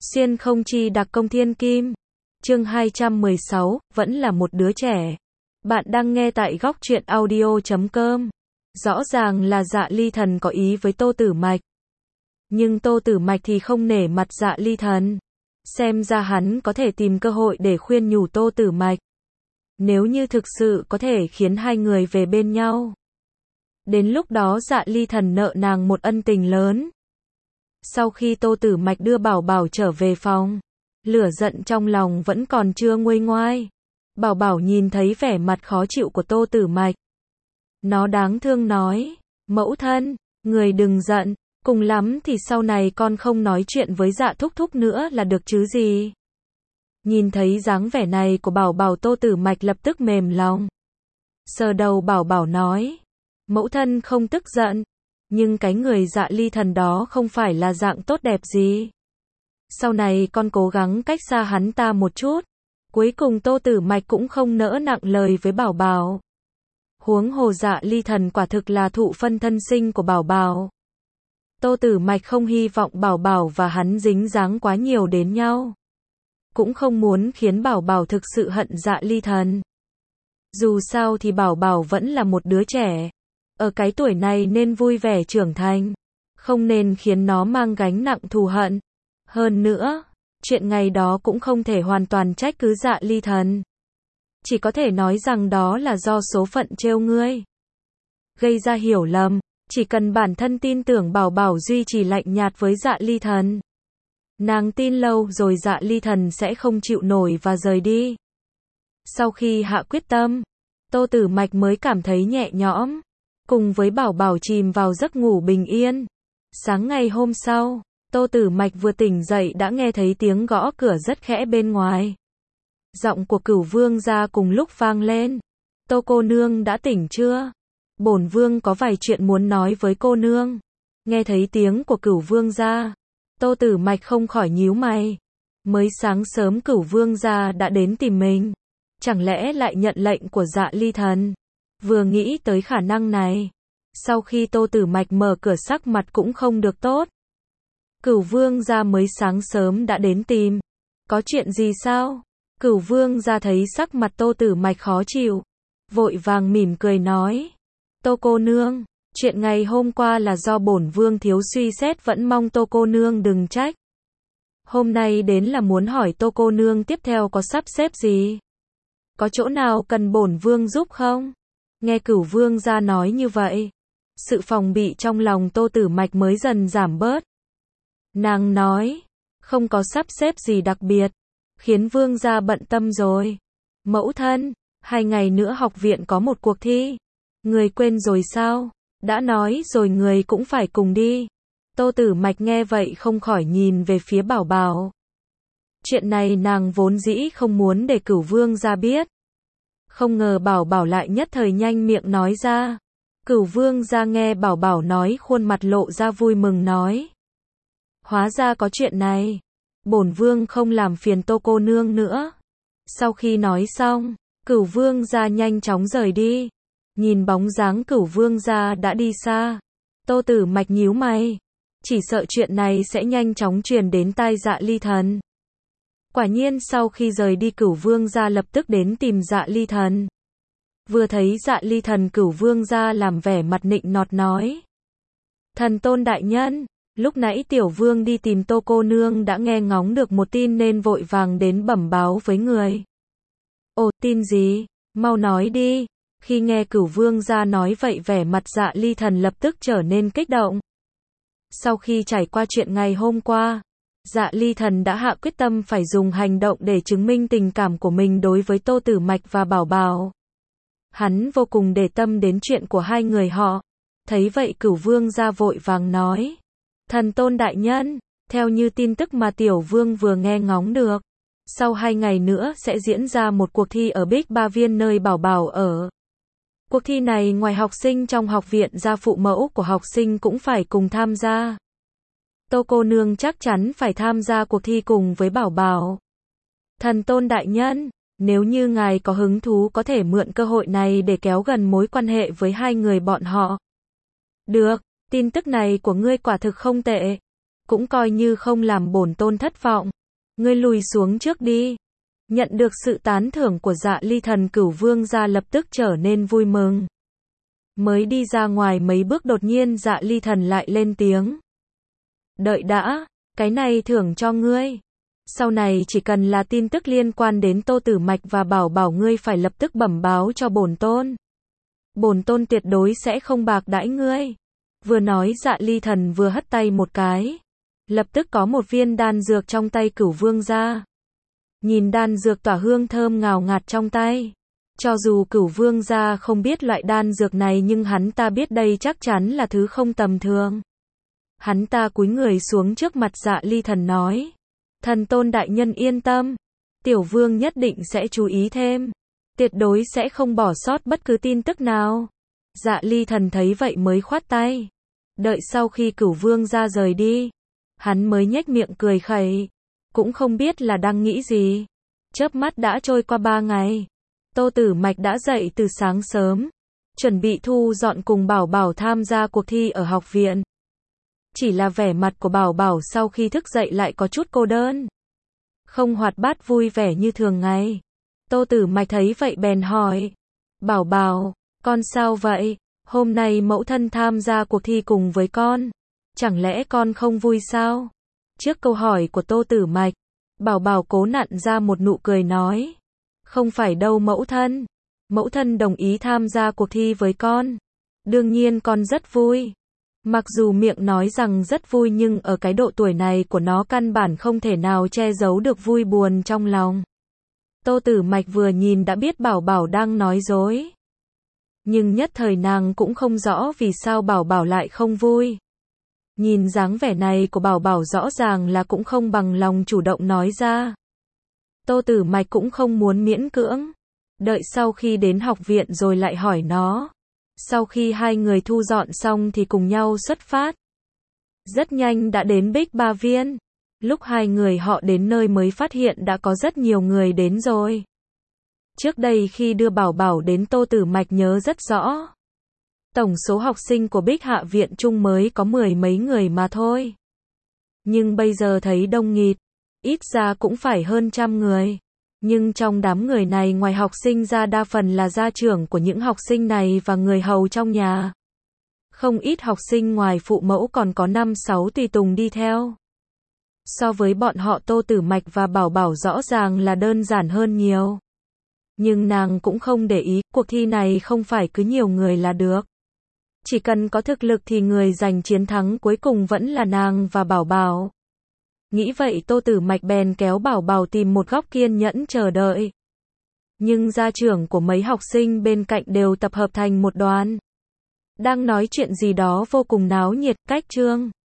Xuyên không chi đặc công thiên kim. Chương 216, vẫn là một đứa trẻ. Bạn đang nghe tại góc truyện audio.com. Rõ ràng là Dạ Ly Thần có ý với Tô Tử Mạch. Nhưng Tô Tử Mạch thì không nể mặt Dạ Ly Thần. Xem ra hắn có thể tìm cơ hội để khuyên nhủ Tô Tử Mạch. Nếu như thực sự có thể khiến hai người về bên nhau. Đến lúc đó Dạ Ly Thần nợ nàng một ân tình lớn. Sau khi Tô Tử Mạch đưa Bảo Bảo trở về phòng, lửa giận trong lòng vẫn còn chưa nguôi ngoai. Bảo Bảo nhìn thấy vẻ mặt khó chịu của Tô Tử Mạch. Nó đáng thương nói, mẫu thân, người đừng giận, cùng lắm thì sau này con không nói chuyện với Dạ thúc thúc nữa là được chứ gì. Nhìn thấy dáng vẻ này của Bảo Bảo, Tô Tử Mạch lập tức mềm lòng. Sờ đầu Bảo Bảo nói, mẫu thân không tức giận. Nhưng cái người Dạ Ly Thần đó không phải là dạng tốt đẹp gì. Sau này con cố gắng cách xa hắn ta một chút. Cuối cùng Tô Tử Mạch cũng không nỡ nặng lời với Bảo Bảo. Huống hồ Dạ Ly Thần quả thực là thụ phân thân sinh của Bảo Bảo. Tô Tử Mạch không hy vọng Bảo Bảo và hắn dính dáng quá nhiều đến nhau. Cũng không muốn khiến Bảo Bảo thực sự hận Dạ Ly Thần. Dù sao thì Bảo Bảo vẫn là một đứa trẻ. Ở cái tuổi này nên vui vẻ trưởng thành, không nên khiến nó mang gánh nặng thù hận. Hơn nữa, chuyện ngày đó cũng không thể hoàn toàn trách cứ Dạ Ly Thần. Chỉ có thể nói rằng đó là do số phận trêu ngươi. Gây ra hiểu lầm, chỉ cần bản thân tin tưởng Bảo Bảo duy trì lạnh nhạt với Dạ Ly Thần. Nàng tin lâu rồi Dạ Ly Thần sẽ không chịu nổi và rời đi. Sau khi hạ quyết tâm, Tô Tử Mạch mới cảm thấy nhẹ nhõm. Cùng với Bảo Bảo chìm vào giấc ngủ bình yên. Sáng ngày hôm sau, Tô Tử Mạch vừa tỉnh dậy đã nghe thấy tiếng gõ cửa rất khẽ bên ngoài. Giọng của Cửu Vương gia cùng lúc vang lên. Tô cô nương đã tỉnh chưa? Bổn vương có vài chuyện muốn nói với cô nương. Nghe thấy tiếng của Cửu Vương gia, Tô Tử Mạch không khỏi nhíu mày. Mới sáng sớm Cửu Vương gia đã đến tìm mình. Chẳng lẽ lại nhận lệnh của Dạ Ly Thần? Vừa nghĩ tới khả năng này, sau khi Tô Tử Mạch mở cửa sắc mặt cũng không được tốt. Cửu Vương gia mới sáng sớm đã đến tìm. Có chuyện gì sao? Cửu Vương gia thấy sắc mặt Tô Tử Mạch khó chịu, vội vàng mỉm cười nói. Tô cô nương, chuyện ngày hôm qua là do bổn vương thiếu suy xét, vẫn mong Tô cô nương đừng trách. Hôm nay đến là muốn hỏi Tô cô nương tiếp theo có sắp xếp gì? Có chỗ nào cần bổn vương giúp không? Nghe Cửu Vương gia nói như vậy, sự phòng bị trong lòng Tô Tử Mạch mới dần giảm bớt. Nàng nói, không có sắp xếp gì đặc biệt, khiến Vương gia bận tâm rồi. Mẫu thân, 2 ngày nữa học viện có một cuộc thi. Người quên rồi sao? Đã nói rồi người cũng phải cùng đi. Tô Tử Mạch nghe vậy không khỏi nhìn về phía Bảo Bảo. Chuyện này nàng vốn dĩ không muốn để Cửu Vương gia biết. Không ngờ Bảo Bảo lại nhất thời nhanh miệng nói ra. Cửu Vương gia nghe Bảo Bảo nói khuôn mặt lộ ra vui mừng nói. Hóa ra có chuyện này. Bổn vương không làm phiền Tô cô nương nữa. Sau khi nói xong, Cửu Vương gia nhanh chóng rời đi. Nhìn bóng dáng Cửu Vương gia đã đi xa, Tô Tử Mạch nhíu mày. Chỉ sợ chuyện này sẽ nhanh chóng truyền đến tai Dạ Ly Thần. Quả nhiên sau khi rời đi Cửu Vương gia lập tức đến tìm Dạ Ly Thần. Vừa thấy Dạ Ly Thần, Cửu Vương gia làm vẻ mặt nịnh nọt nói. Thần tôn đại nhân, lúc nãy tiểu vương đi tìm Tô cô nương đã nghe ngóng được một tin nên vội vàng đến bẩm báo với người. Ồ, tin gì? Mau nói đi. Khi nghe Cửu Vương gia nói vậy vẻ mặt Dạ Ly Thần lập tức trở nên kích động. Sau khi trải qua chuyện ngày hôm qua, Dạ Ly Thần đã hạ quyết tâm phải dùng hành động để chứng minh tình cảm của mình đối với Tô Tử Mạch và Bảo Bảo. Hắn vô cùng để tâm đến chuyện của hai người họ. Thấy vậy Cửu Vương gia vội vàng nói. Thần tôn đại nhân, theo như tin tức mà tiểu vương vừa nghe ngóng được, sau 2 ngày nữa sẽ diễn ra một cuộc thi ở Bích Ba Viên nơi Bảo Bảo ở. Cuộc thi này ngoài học sinh trong học viện ra, phụ mẫu của học sinh cũng phải cùng tham gia. Tô cô nương chắc chắn phải tham gia cuộc thi cùng với Bảo Bảo. Thần tôn đại nhân, nếu như ngài có hứng thú có thể mượn cơ hội này để kéo gần mối quan hệ với hai người bọn họ. Được, tin tức này của ngươi quả thực không tệ. Cũng coi như không làm bổn tôn thất vọng. Ngươi lùi xuống trước đi. Nhận được sự tán thưởng của Dạ Ly Thần, Cửu Vương gia lập tức trở nên vui mừng. Mới đi ra ngoài mấy bước đột nhiên Dạ Ly Thần lại lên tiếng. Đợi đã, cái này thưởng cho ngươi. Sau này chỉ cần là tin tức liên quan đến Tô Tử Mạch và Bảo Bảo ngươi phải lập tức bẩm báo cho bổn tôn. Bổn tôn tuyệt đối sẽ không bạc đãi ngươi. Vừa nói Dạ Ly Thần vừa hất tay một cái. Lập tức có một viên đan dược trong tay Cửu Vương gia. Nhìn đan dược tỏa hương thơm ngào ngạt trong tay. Cho dù Cửu Vương gia không biết loại đan dược này nhưng hắn ta biết đây chắc chắn là thứ không tầm thường. Hắn ta cúi người xuống trước mặt Dạ Ly Thần nói. Thần tôn đại nhân yên tâm. Tiểu vương nhất định sẽ chú ý thêm. Tuyệt đối sẽ không bỏ sót bất cứ tin tức nào. Dạ Ly Thần thấy vậy mới khoát tay. Đợi sau khi Cửu Vương gia rời đi. Hắn mới nhếch miệng cười khẩy. Cũng không biết là đang nghĩ gì. Chớp mắt đã trôi qua 3 ngày. Tô Tử Mạch đã dậy từ sáng sớm. Chuẩn bị thu dọn cùng Bảo Bảo tham gia cuộc thi ở học viện. Chỉ là vẻ mặt của Bảo Bảo sau khi thức dậy lại có chút cô đơn. Không hoạt bát vui vẻ như thường ngày. Tô Tử Mạch thấy vậy bèn hỏi. Bảo Bảo, con sao vậy? Hôm nay mẫu thân tham gia cuộc thi cùng với con. Chẳng lẽ con không vui sao? Trước câu hỏi của Tô Tử Mạch, Bảo Bảo cố nặn ra một nụ cười nói. Không phải đâu mẫu thân. Mẫu thân đồng ý tham gia cuộc thi với con. Đương nhiên con rất vui. Mặc dù miệng nói rằng rất vui nhưng ở cái độ tuổi này của nó căn bản không thể nào che giấu được vui buồn trong lòng. Tô Tử Mạch vừa nhìn đã biết Bảo Bảo đang nói dối. Nhưng nhất thời nàng cũng không rõ vì sao Bảo Bảo lại không vui. Nhìn dáng vẻ này của Bảo Bảo rõ ràng là cũng không bằng lòng chủ động nói ra. Tô Tử Mạch cũng không muốn miễn cưỡng. Đợi sau khi đến học viện rồi lại hỏi nó. Sau khi hai người thu dọn xong thì cùng nhau xuất phát. Rất nhanh đã đến Bích Ba Viên. Lúc hai người họ đến nơi mới phát hiện đã có rất nhiều người đến rồi. Trước đây khi đưa Bảo Bảo đến Tô Tử Mạch nhớ rất rõ. Tổng số học sinh của Bích Hạ Viện Trung mới có 10 mấy người mà thôi. Nhưng bây giờ thấy đông nghịt, ít ra cũng phải hơn 100 người. Nhưng trong đám người này ngoài học sinh ra đa phần là gia trưởng của những học sinh này và người hầu trong nhà. Không ít học sinh ngoài phụ mẫu còn có 5-6 tùy tùng đi theo. So với bọn họ Tô Tử Mạch và Bảo Bảo rõ ràng là đơn giản hơn nhiều. Nhưng nàng cũng không để ý, cuộc thi này không phải cứ nhiều người là được. Chỉ cần có thực lực thì người giành chiến thắng cuối cùng vẫn là nàng và Bảo Bảo. Nghĩ vậy Tô Tử Mạch bèn kéo Bảo Bảo tìm một góc kiên nhẫn chờ đợi. Nhưng gia trưởng của mấy học sinh bên cạnh đều tập hợp thành một đoàn. Đang nói chuyện gì đó vô cùng náo nhiệt, cách chương.